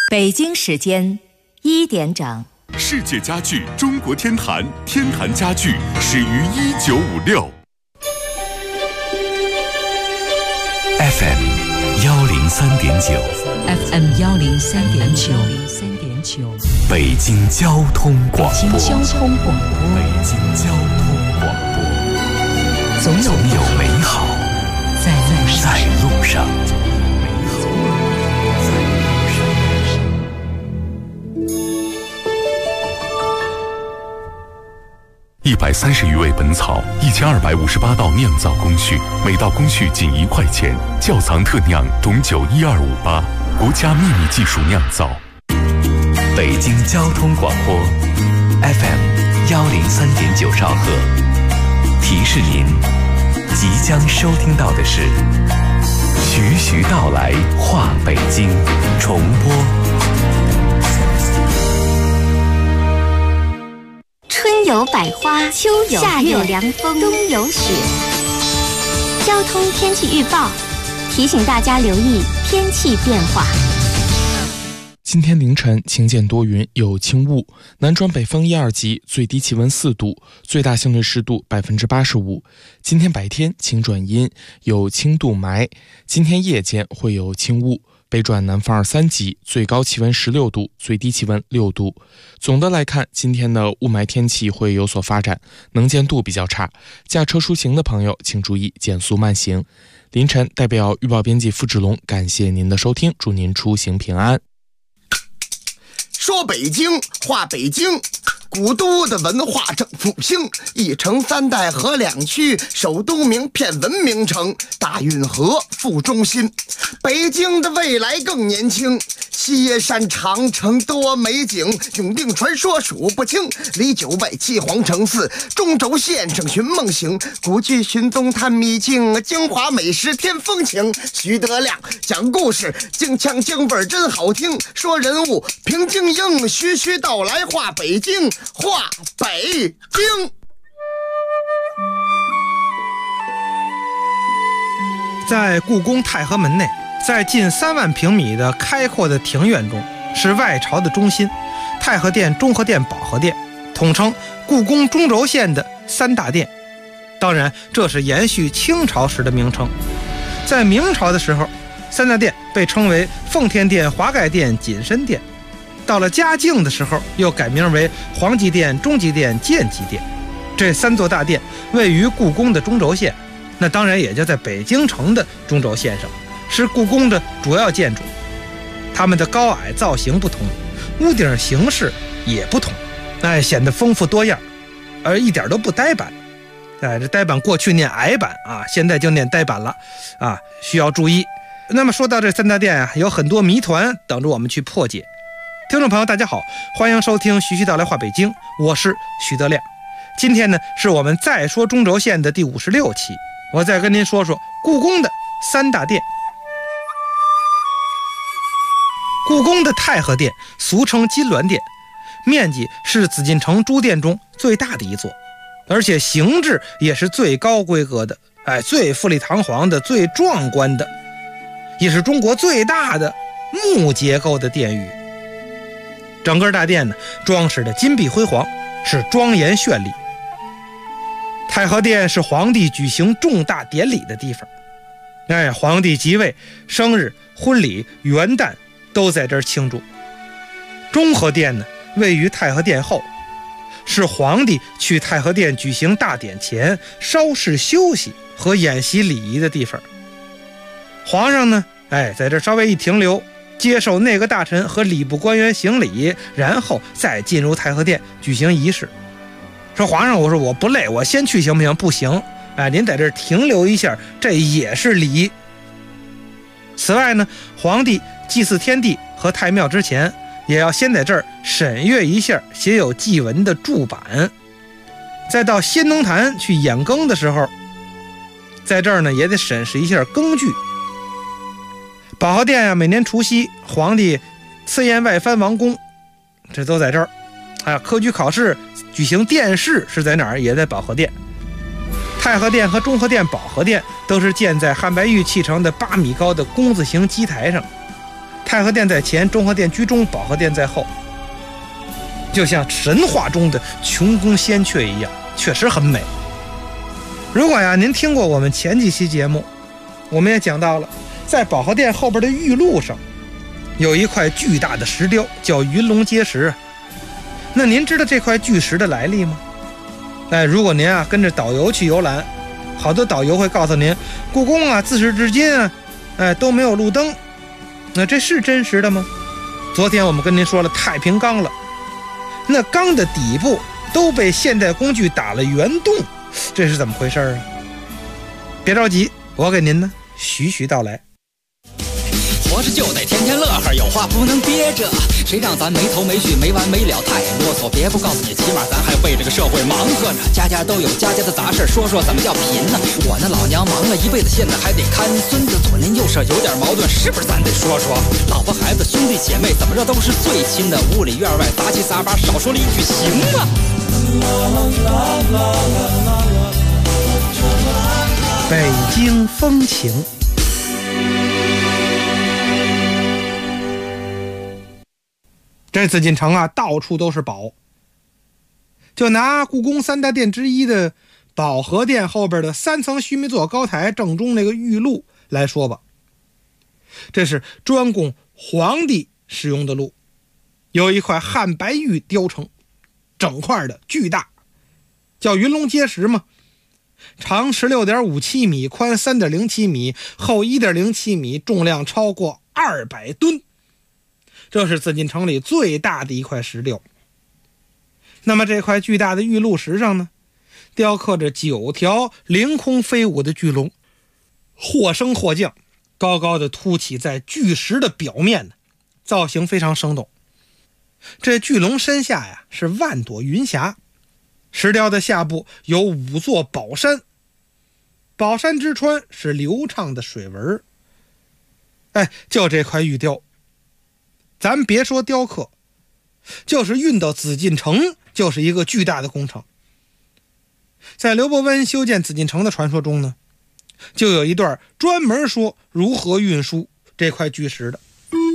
北京时间1点整。 世界家具中国天坛，天坛家具始于1956。 FM 103.9 FM 103.9 北京交通广播。 北京交通广播。 北京交通广播。总有美好在路上。130余味本草，1258道酿造工序，每道工序仅1块钱。窖藏特酿董酒12588，国家秘密技术酿造。北京交通广播 FM 103.9兆赫，提示您，即将收听到的是徐徐道来话北京重播。 春有百花，秋有夏有凉风，冬有雪。交通天气预报提醒大家留意天气变化。 今天凌晨晴间多云，有轻雾，南转北风1、2级，最低气温4度，最大相对湿度85%。今天白天晴转阴，有轻度霾。今天夜间会有轻雾，北转南风2、3级，最高气温16度，最低气温6度。总的来看，今天的雾霾天气会有所发展，能见度比较差，驾车出行的朋友请注意减速慢行。凌晨代表预报编辑付志龙感谢您的收听，祝您出行平安。 说北京话北京，古都的文化正复兴，一城3代合2区，首都名片文明城，大运河副中心。北京的未来更年轻，西耶山长城多美景，永定传说数不清，离9外7皇城4，中轴线上寻梦行，古剧寻踪探秘境，京华美食添风情。徐德亮讲故事，京腔京味真好听，说人物平京英，徐徐道来话北京，话北京。 在故宫太和门内，在近3万平米的开阔的庭院中，是外朝的中心，太和殿、中和殿、保和殿，统称故宫中轴线的3大殿。当然，这是延续清朝时的名称。在明朝的时候，3大殿被称为奉天殿、华盖殿、锦深殿。到了嘉靖的时候，又改名为皇极殿、中极殿、建极殿。这3座大殿位于故宫的中轴线，那当然也就在北京城的中轴线上，是故宫的主要建筑。它们的高矮造型不同，屋顶形式也不同，显得丰富多样，而一点都不呆板。这呆板过去念矮板啊，现在就念呆板了啊，需要注意。那么说到这3大殿啊，有很多谜团等着我们去破解。听众朋友大家好，欢迎收听徐徐道来话北京，我是徐德亮。今天呢，是我们再说中轴线的第56期，我再跟您说说故宫的3大殿。故宫的太和殿俗称金銮殿，面积是紫禁城诸殿中最大的一座，而且形制也是最高规格的，最富丽堂皇的，最壮观的，也是中国最大的木结构的殿宇。整个大殿呢，装饰的金碧辉煌，是庄严绚丽。太和殿是皇帝举行重大典礼的地方，皇帝即位、生日、婚礼、元旦都在这儿庆祝。中和殿呢，位于太和殿后，是皇帝去太和殿举行大典前稍事休息和演习礼仪的地方。皇上呢，在这稍微一停留，接受内阁大臣和礼部官员行礼，然后再进入太和殿举行仪式。说皇上，我说我不累，我先去行不行？不行，您在这儿停留一下，这也是礼仪。此外呢，皇帝祭祀天地和太庙之前，也要先在这儿审阅一下写有祭文的注版，再到先农坛去演更的时候，在这儿呢也得审视一下更剧。保和殿每年除夕，皇帝赐宴外藩王公，这都在这儿。科举考试举行殿试是在哪儿？也在保和殿。太和殿和中和殿、保和殿都是建在汉白玉砌成的8米高的工字形基台上。 太和殿在前，中和殿居中，保和殿在后，就像神话中的琼宫仙阙一样，确实很美。如果您听过我们前几期节目，我们也讲到了，在保和殿后边的玉路上有一块巨大的石雕，叫云龙阶石。那您知道这块巨石的来历吗？如果您跟着导游去游览，好多导游会告诉您，故宫自始至今都没有路灯。那这是真实的吗？昨天我们跟您说了太平缸了，那缸的底部都被现代工具打了圆洞，这是怎么回事啊？别着急，我给您呢徐徐道来。 活着就得天天乐呵，有话不能憋着，谁让咱没头没绪没完没了太啰嗦。别不告诉你，起码咱还为这个社会忙活呢。家家都有家家的杂事，说说怎么叫贫呢？我那老娘忙了一辈子，现在还得看孙子，左邻右舍有点矛盾，是不是咱得说说？老婆孩子兄弟姐妹怎么着都是最亲的，屋里院外杂七杂八，少说了一句行吗？ 北京风情。这紫禁城到处都是宝。就拿故宫三大殿之一的保和殿后边的3层须弥座高台正中那个玉路来说吧，这是专供皇帝使用的路，有一块汉白玉雕成，整块的巨大，叫云龙阶石嘛，长 16.57 米，宽 3.07 米，厚 1.07 米，重量超过200吨。这是紫禁城里最大的一块石雕。那么这块巨大的玉鹿石上呢，雕刻着9条凌空飞舞的巨龙，或升或降，高高的凸起在巨石的表面，造型非常生动。这巨龙身下是万朵云霞，石雕的下部有5座宝山，宝山之川是流畅的水纹。就这块玉雕，咱别说雕刻，就是运到紫禁城就是一个巨大的工程。在刘伯温修建紫禁城的传说中呢，就有一段专门说如何运输这块巨石的。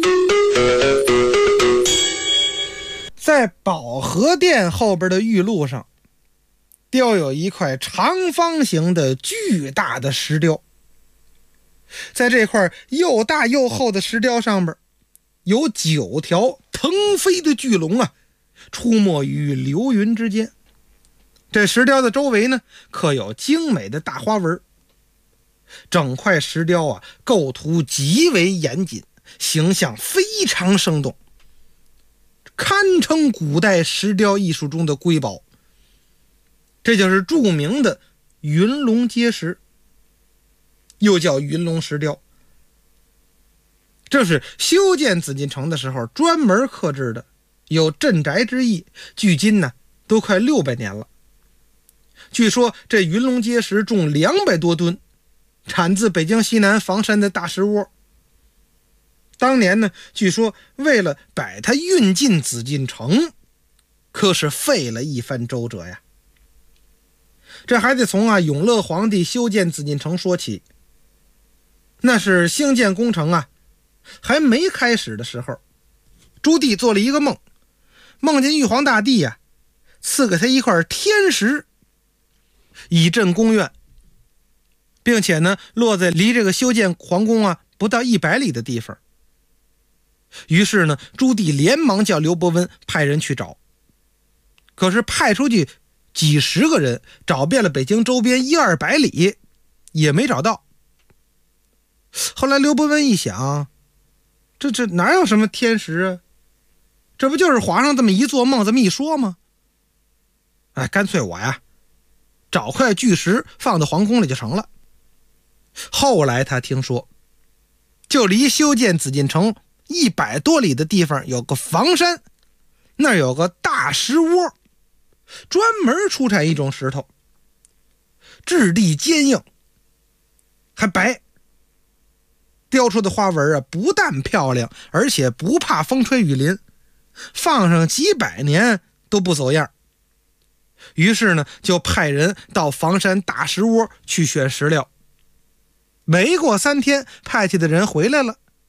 在保和殿后边的玉路上，雕有一块长方形的巨大的石雕。在这块又大又厚的石雕上边，有9条腾飞的巨龙出没于流云之间。这石雕的周围呢，刻有精美的大花纹。整块石雕构图极为严谨，形象非常生动，堪称古代石雕艺术中的瑰宝。这就是著名的云龙阶石，又叫云龙石雕。这是修建紫禁城的时候专门刻制的，有镇宅之意，距今都快600年了。据说这云龙阶石重200多吨，产自北京西南房山的大石窝。当年呢，据说为了把它运进紫禁城，可是费了一番周折呀。这还得从永乐皇帝修建紫禁城说起。那是兴建工程还没开始的时候，朱棣做了一个梦，梦见玉皇大帝赐给他一块天石，以镇宫苑，并且呢落在离这个修建皇宫不到100里的地方。于是呢，朱棣连忙叫刘伯温派人去找，可是派出去几十个人，找遍了北京周边100-200里，也没找到。后来刘伯温一想，这哪有什么天石这不就是皇上这么一做梦，这么一说吗？干脆我找块巨石放到皇宫里就成了。后来他听说，就离修建紫禁城100多里的地方有个房山，那儿有个大石窝，专门出产一种石头，质地坚硬还白，雕出的花纹不但漂亮，而且不怕风吹雨淋，放上几百年都不走样。于是呢，就派人到房山大石窝去选石料。没过3天，派去的人回来了，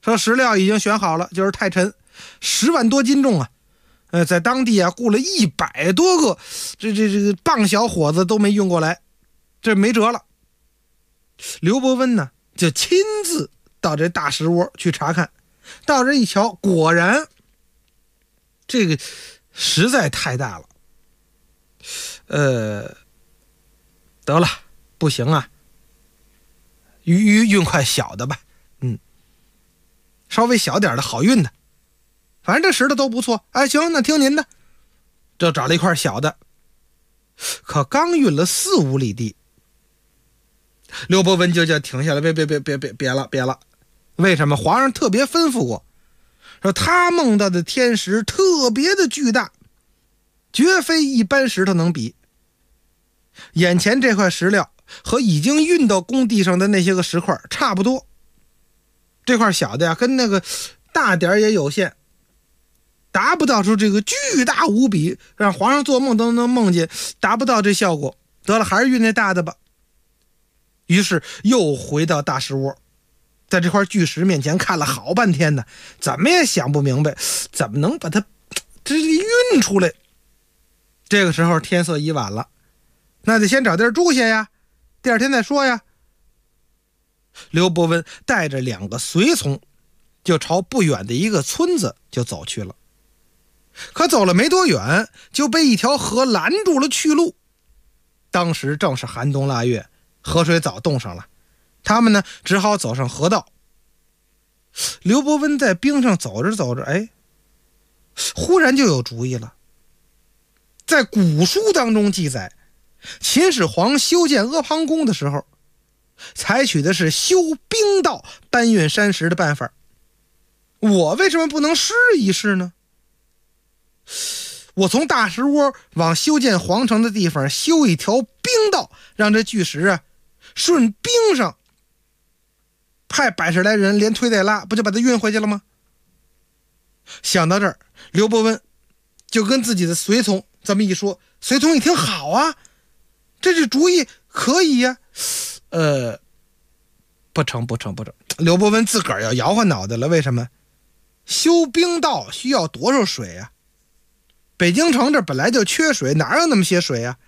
说石料已经选好了，就是太沉，10万多斤重啊！在当地啊雇了100多个这棒小伙子都没运过来，这没辙了。刘伯温呢就亲自到这大石窝去查看，到这一瞧，果然这个实在太大了。得了，不行啊，运块小的吧，稍微小点的好运的，反正这石头都不错。哎，行，那听您的，就找了一块小的。可刚运了4-5里地，刘伯温就叫停下来，别了。为什么？皇上特别吩咐过，说他梦到的天石特别的巨大，绝非一般石头能比。眼前这块石料和已经运到工地上的那些个石块差不多，这块小的呀，跟那个大点也有限，达不到出这个巨大无比，让皇上做梦都能梦见，达不到这效果。得了，还是运那大的吧。于是又回到大石窝，在这块巨石面前看了好半天呢，怎么也想不明白，怎么能把它这运出来。这个时候天色已晚了，那得先找地儿住下呀，第二天再说呀。刘伯温带着2个随从就朝不远的一个村子就走去了。可走了没多远，就被一条河拦住了去路。当时正是寒冬腊月，河水早冻上了，他们呢只好走上河道。刘伯温在冰上走着走着，忽然就有主意了。在古书当中记载，秦始皇修建阿房宫的时候，采取的是修冰道搬运山石的办法。我为什么不能试一试呢？我从大石窝往修建皇城的地方修一条冰道，让这巨石啊顺冰上，派100来人连推带拉，不就把它运回去了吗？想到这儿，刘伯温就跟自己的随从这么一说，随从一听，好啊，这主意可以呀。不成。刘伯温自个儿要摇晃脑袋了。为什么？修冰道需要多少水啊？北京城这本来就缺水，哪有那么些水啊？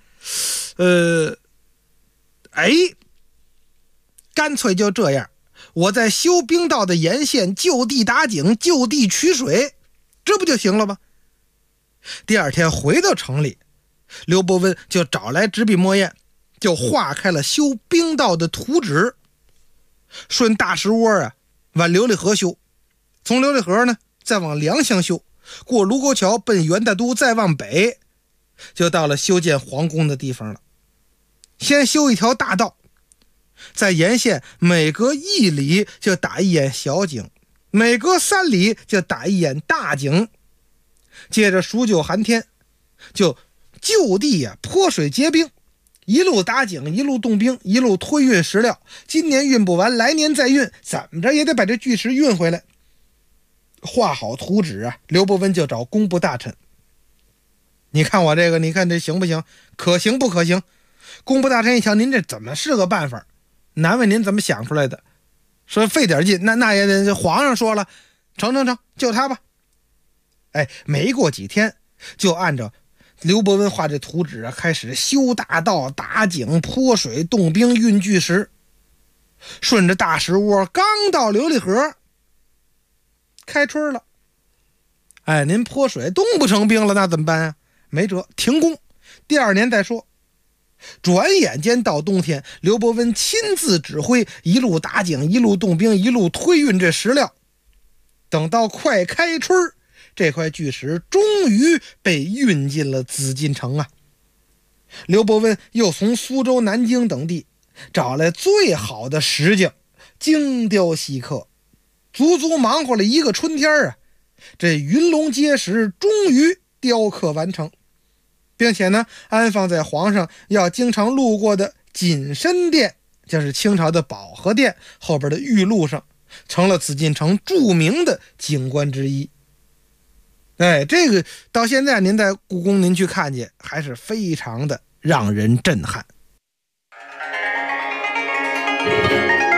干脆就这样，我在修冰道的沿线就地打井，就地取水，这不就行了吗？第二天回到城里，刘伯温就找来纸笔墨砚，就画开了修冰道的图纸，顺大石窝啊往琉璃河修，从琉璃河呢再往良乡修，过卢沟桥奔元大都，再往北就到了修建皇宫的地方了。先修一条大道，在沿线每隔1里就打一眼小井，每隔3里就打一眼大井。接着数9寒天，就地泼水结冰，一路打井，一路冻冰，一路推运石料。今年运不完，来年再运，怎么着也得把这巨石运回来。画好图纸啊，刘伯温就找工部大臣，你看我这个，你看这行不行？可行不可行？工部大臣一瞧，您这怎么是个办法？难为您怎么想出来的？说费点劲，那也得皇上说了，成，就他吧。没过几天，就按照刘伯温画这图纸啊，开始修大道、打井、泼水、冻冰、运巨石。顺着大石窝，刚到琉璃河，开春了。您泼水冻不成冰了，那怎么办啊？没辙，停工，第2年再说。转眼间到冬天，刘伯温亲自指挥，一路打井，一路冻冰，一路推运这石料。等到快开春，这块巨石终于被运进了紫禁城啊！刘伯温又从苏州、南京等地找来最好的石匠，精雕细刻，足足忙活了1个春天啊！这云龙阶石终于雕刻完成，并且呢，安放在皇上要经常路过的锦深殿，就是清朝的保和殿后边的玉路上，成了紫禁城著名的景观之一。这个到现在您在故宫您去看见，还是非常的让人震撼。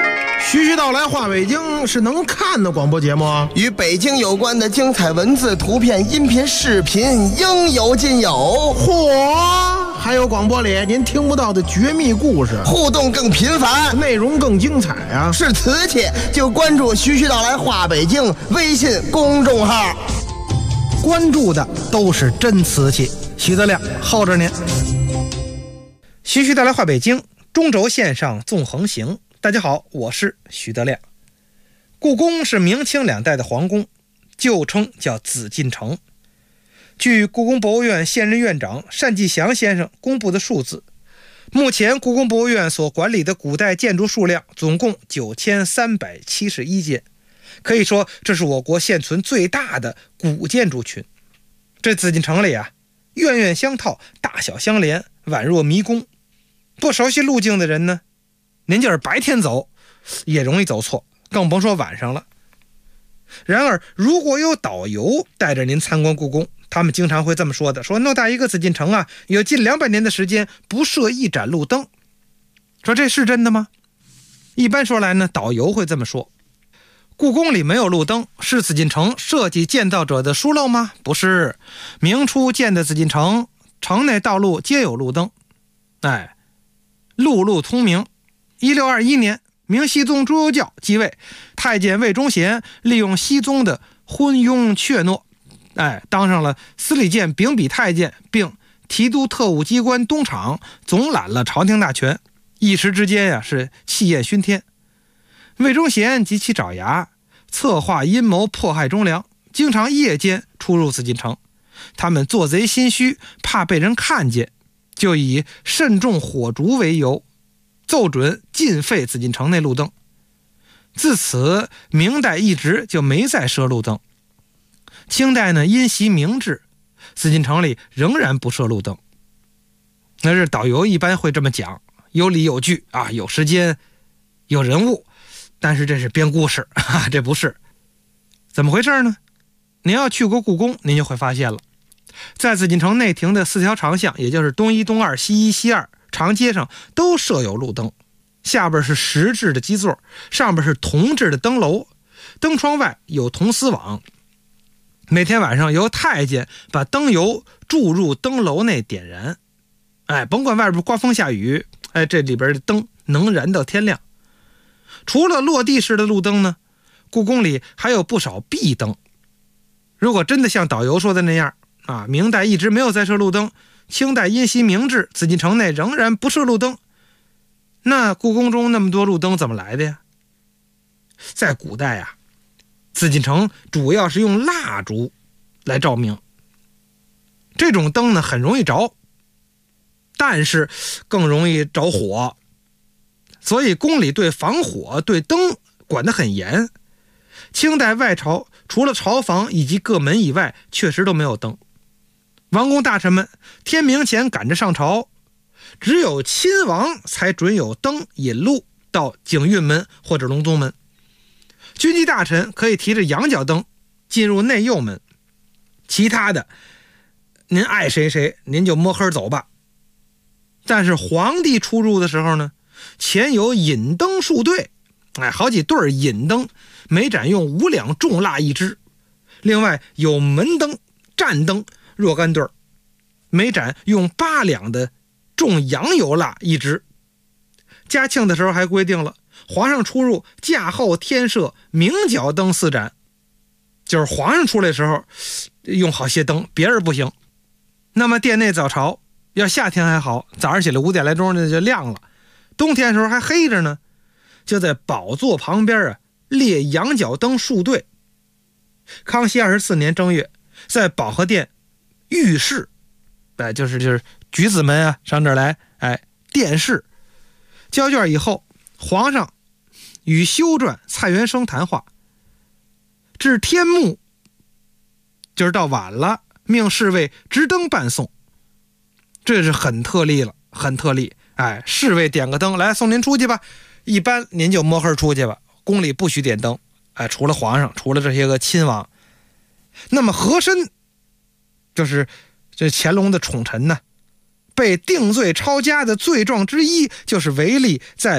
徐徐道来话北京是能看的广播节目啊， 与北京有关的精彩文字、图片、音频、视频应有尽有。 嚯！还有广播里您听不到的绝密故事， 互动更频繁， 内容更精彩啊！ 是瓷器就关注徐徐道来话北京微信公众号， 关注的都是真瓷器。徐德亮候着您。徐徐道来话北京，中轴线上纵横行。大家好，我是徐德亮。故宫是明清两代的皇宫，旧称叫紫禁城。据故宫博物院现任院长单霁翔先生公布的数字，目前故宫博物院所管理的古代建筑数量总共9371件，可以说这是我国现存最大的古建筑群。这紫禁城里啊，院院相套，大小相连，宛若迷宫。不熟悉路径的人呢，您就是白天走也容易走错，更甭说晚上了。然而如果有导游带着您参观故宫，他们经常会这么说的，说偌大一个紫禁城啊，有近200年的时间不设一盏路灯。说这是真的吗？一般说来呢，导游会这么说，故宫里没有路灯，是紫禁城设计建造者的疏漏吗？不是，明初建的紫禁城，城内道路皆有路灯，路路通明。1621年，明熹宗朱由校继位，太监魏忠贤利用熹宗的昏庸怯懦，当上了司礼监秉笔太监，并提督特务机关东厂，总揽了朝廷大权。一时之间是气焰熏天。魏忠贤及其爪牙策划阴谋迫害忠良，经常夜间出入紫禁城。他们做贼心虚，怕被人看见，就以慎重火烛为由，奏准禁废紫禁城内路灯。自此明代一直就没再设路灯。清代呢，因袭明制，紫禁城里仍然不设路灯。那是导游一般会这么讲，有理有据啊，有时间有人物，但是这是编故事这不是。怎么回事呢？您要去过故宫，您就会发现了，在紫禁城内廷的4条长巷，也就是东一、东二、西一、西二长街上都设有路灯，下边是石制的基座，上边是铜制的灯楼，灯窗外有铜丝网。每天晚上由太监把灯油注入灯楼内点燃，甭管外边刮风下雨，这里边的灯能燃到天亮。除了落地式的路灯呢，故宫里还有不少壁灯。如果真的像导游说的那样明代一直没有再设路灯，清代因袭明制，紫禁城内仍然不设路灯，那故宫中那么多路灯怎么来的呀？在古代紫禁城主要是用蜡烛来照明，这种灯呢很容易着，但是更容易着火，所以宫里对防火对灯管得很严。清代外朝除了朝房以及各门以外，确实都没有灯。王公大臣们天明前赶着上朝，只有亲王才准有灯引路到景运门或者隆宗门。军机大臣可以提着羊角灯进入内右门，其他的您爱谁谁，您就摸黑走吧。但是皇帝出入的时候呢，前有引灯数队，好几对引灯，每盏用5两重蜡一支，另外有门灯、战灯若干对，每盏用8两的重羊油蜡一支。嘉庆的时候还规定了，皇上出入驾后天设明角灯4盏，就是皇上出来的时候用好些灯，别人不行。那么殿内早朝，要夏天还好，早上起来5点来钟就亮了，冬天的时候还黑着呢，就在宝座旁边列羊角灯数队。康熙24年正月，在保和殿御室，就是举子们上这儿来，殿试交卷以后，皇上与修撰蔡元生谈话，至天暮，就是到晚了，命侍卫执灯伴送。这是很特例了，很特例。侍卫点个灯来送您出去吧，一般您就摸黑出去吧，宫里不许点灯。除了皇上，除了这些个亲王。那么和珅就是这乾隆的宠臣呢，被定罪抄家的罪状之一就是违例在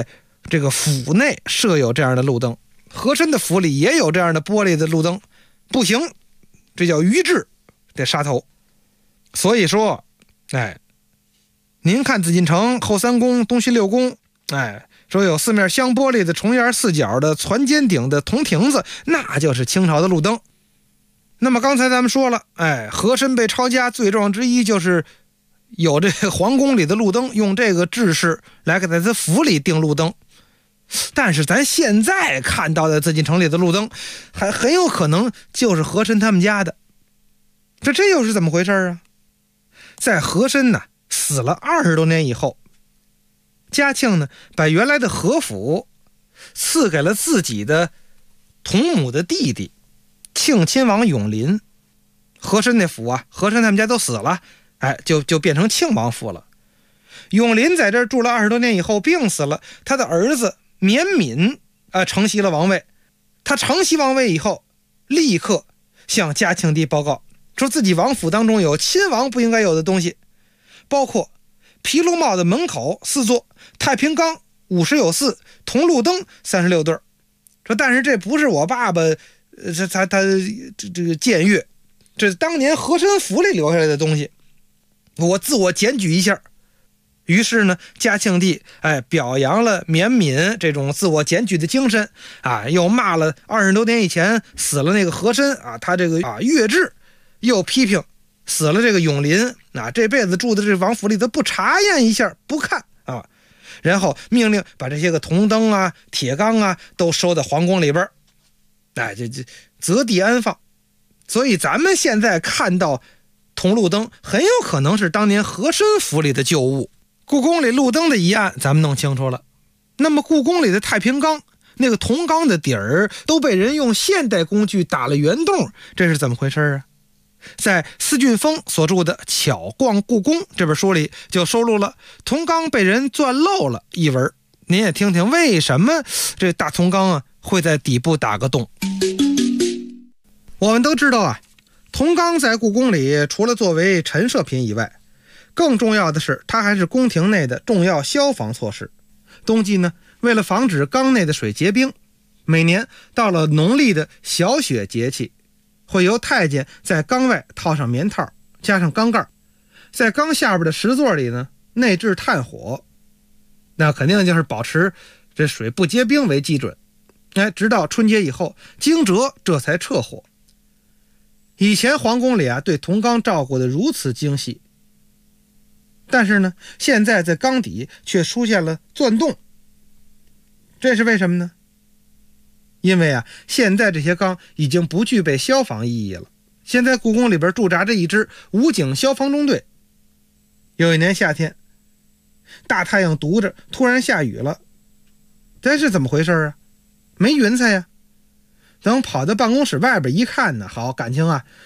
这个府内设有这样的路灯，和珅的府里也有这样的玻璃的路灯，不行，这叫逾制，得杀头。所以说，您看紫禁城后三宫、东西六宫，说有4面镶玻璃的重檐4角的攒尖顶的铜亭子，那就是清朝的路灯。那么刚才咱们说了，和珅被抄家罪状之一就是有这皇宫里的路灯，用这个制式来给在他府里定路灯。但是咱现在看到的紫禁城里的路灯，还很有可能就是和珅他们家的。这又是怎么回事啊？在和珅呢死了20多年以后，嘉庆呢把原来的和府赐给了自己的同母的弟弟庆亲王永璘。和珅那府啊，和珅他们家都死了，就变成庆王府了。永璘在这儿住了20多年以后病死了，他的儿子绵敏承袭了王位。他承袭王位以后，立刻向嘉庆帝报告，说自己王府当中有亲王不应该有的东西，包括毗卢帽的门口4座，太平缸50有4，铜路灯36对。说但是这不是我爸爸他这个僭越，这是当年和珅府里留下来的东西，我自我检举一下。于是呢，嘉庆帝表扬了绵敏这种自我检举的精神又骂了20多年以前死了那个和珅他这个越制，又批评死了这个永璘这辈子住的这王府里头不查验一下不看然后命令把这些个铜灯铁缸都收到皇宫里边，这择地安放。所以咱们现在看到铜路灯很有可能是当年和珅府里的旧物。故宫里路灯的疑案咱们弄清楚了，那么故宫里的太平缸那个铜缸的底儿都被人用现代工具打了圆洞，这是怎么回事啊？在司俊峰所著的《巧逛故宫》这本书里就收录了铜缸被人钻漏了一文，您也听听为什么这大铜缸会在底部打个洞。我们都知道铜缸在故宫里除了作为陈设品以外，更重要的是它还是宫廷内的重要消防措施。冬季呢，为了防止缸内的水结冰，每年到了农历的小雪节气，会由太监在缸外套上棉套，加上缸盖，在缸下边的石座里呢内置炭火，那肯定就是保持这水不结冰为基准。直到春节以后惊蛰这才撤火。以前皇宫里对铜缸照顾得如此精细，但是呢现在在缸底却出现了钻洞，这是为什么呢？因为现在这些缸已经不具备消防意义了。现在故宫里边驻扎着一支武警消防中队。有一年夏天，大太阳毒着，突然下雨了，这是怎么回事没云彩等跑到办公室外边一看呢，好，感情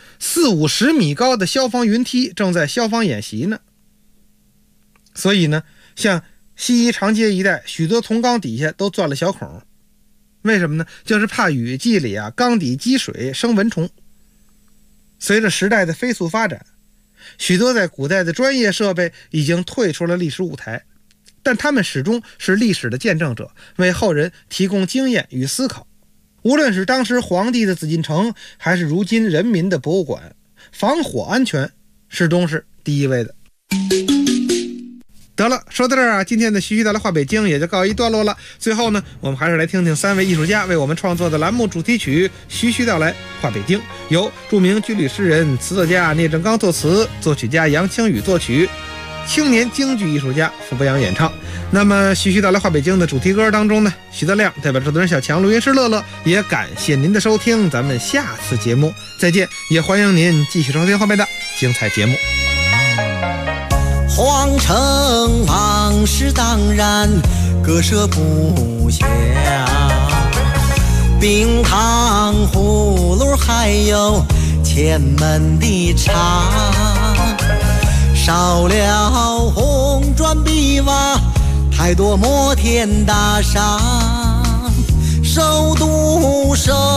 40-50米高的消防云梯正在消防演习呢。所以呢，像西仪长街一带许多铜缸底下都钻了小孔，为什么呢？就是怕雨季里缸底积水生蚊虫。随着时代的飞速发展，许多在古代的专业设备已经退出了历史舞台，但他们始终是历史的见证者，为后人提供经验与思考。无论是当时皇帝的紫禁城，还是如今人民的博物馆，防火安全始终是第一位的。得了，说到这儿今天的徐徐道来话北京也就告一段落了。最后呢，我们还是来听听3位艺术家为我们创作的栏目主题曲《徐徐道来话北京》，由著名军旅诗人、词作家聂政刚作词，作曲家杨清宇作曲，青年京剧艺术家傅博洋演唱。那么徐徐道来话北京的主题歌当中呢，徐德亮代表制作人小强、录音师乐乐，也感谢您的收听，咱们下次节目再见，也欢迎您继续收听后面的精彩节目。 皇城往事当然割舍不下，冰糖葫芦还有前门的茶，少了红砖碧瓦，太多摩天大厦，首都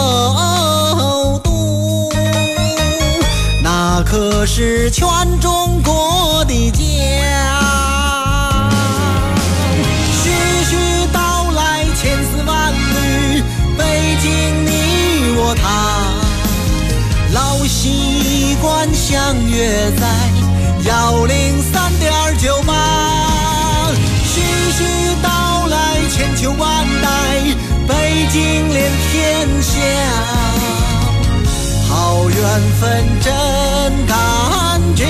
那可是全中国的家。徐徐道来约在103.9吧。徐徐道来，千秋万代，北京连天下。好缘分真感觉，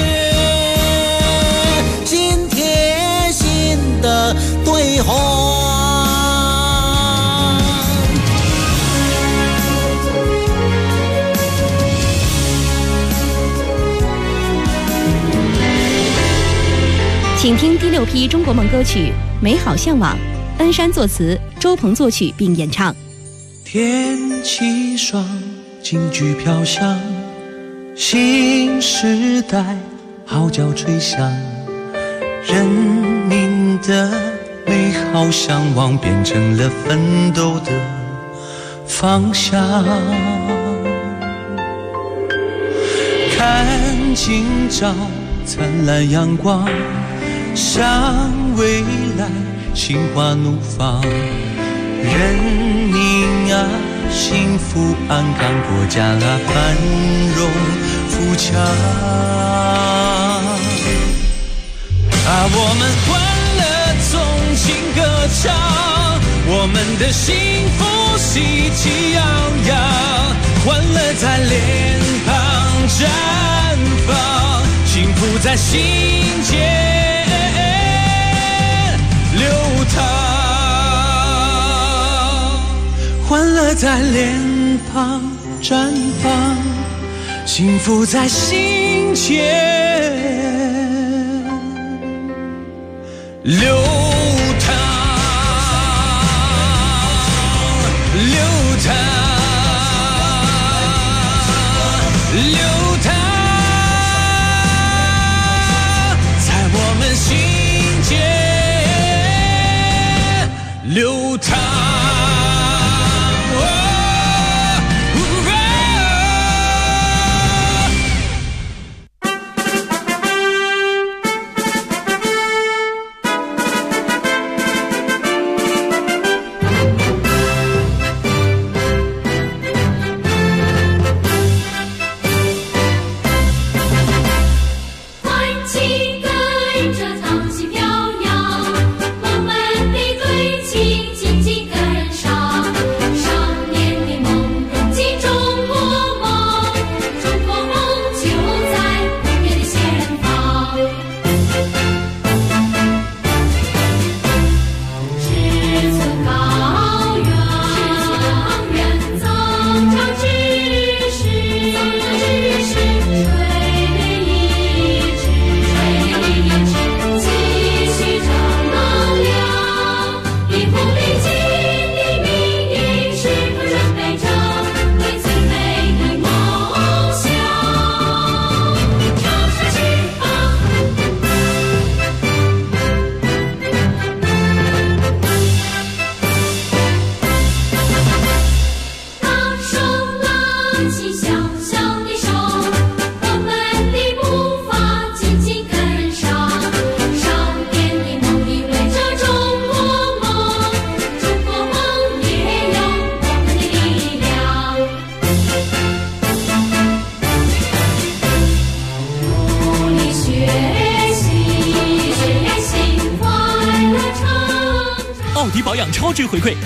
心贴心的对话。 请听第6批中国梦歌曲《美好向往》，恩山作词，周鹏作曲并演唱。 天气爽，京剧飘香，新时代号角吹响，人民的美好向往变成了奋斗的方向。看今朝灿烂阳光，向未来心花怒放，人民啊幸福安康，国家啊繁荣富强。我们欢乐纵情歌唱，我们的幸福喜气洋洋，欢乐在脸庞绽放，幸福在心间流淌，欢乐在脸庞绽放，幸福在心间流淌，流淌，流淌，在我们心间流淌。 保养超值回馈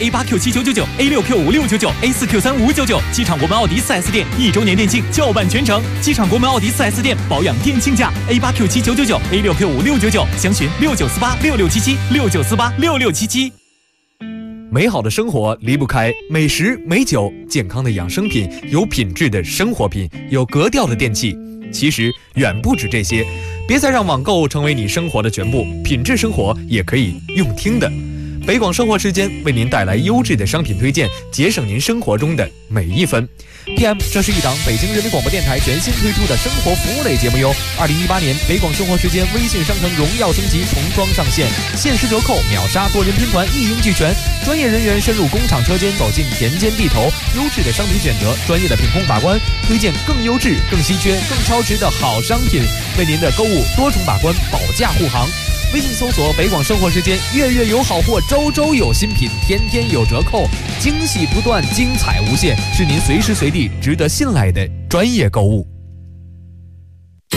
A8Q7999、A6Q5699、A4Q3599，机场国门奥迪4S店1周年店庆叫办全程，机场国门奥迪4S店保养店庆价 A8Q7999、A6Q5699，详询69486677、69486677。 美好的生活离不开美食美酒，健康的养生品，有品质的生活品，有格调的电器。其实远不止这些，别再让网购成为你生活的全部，品质生活也可以用听的。北广生活时间为您带来优质的商品推荐，节省您生活中的每一分。PM， 这是一档北京人民广播电台全新推出的生活服务类节目哟。2018年北广生活时间微信商城荣耀升级重装上线，限时折扣，秒杀多人拼团，一应俱全。专业人员深入工厂车间，走进田间地头，优质的商品选择，专业的品控把关，推荐更优质、更稀缺、更超值的好商品，为您的购物多重把关，保价护航。微信搜索北广生活时间，月月有好货，周周有新品，天天有折扣，惊喜不断，精彩无限，是您随时随地值得信赖的专业购物。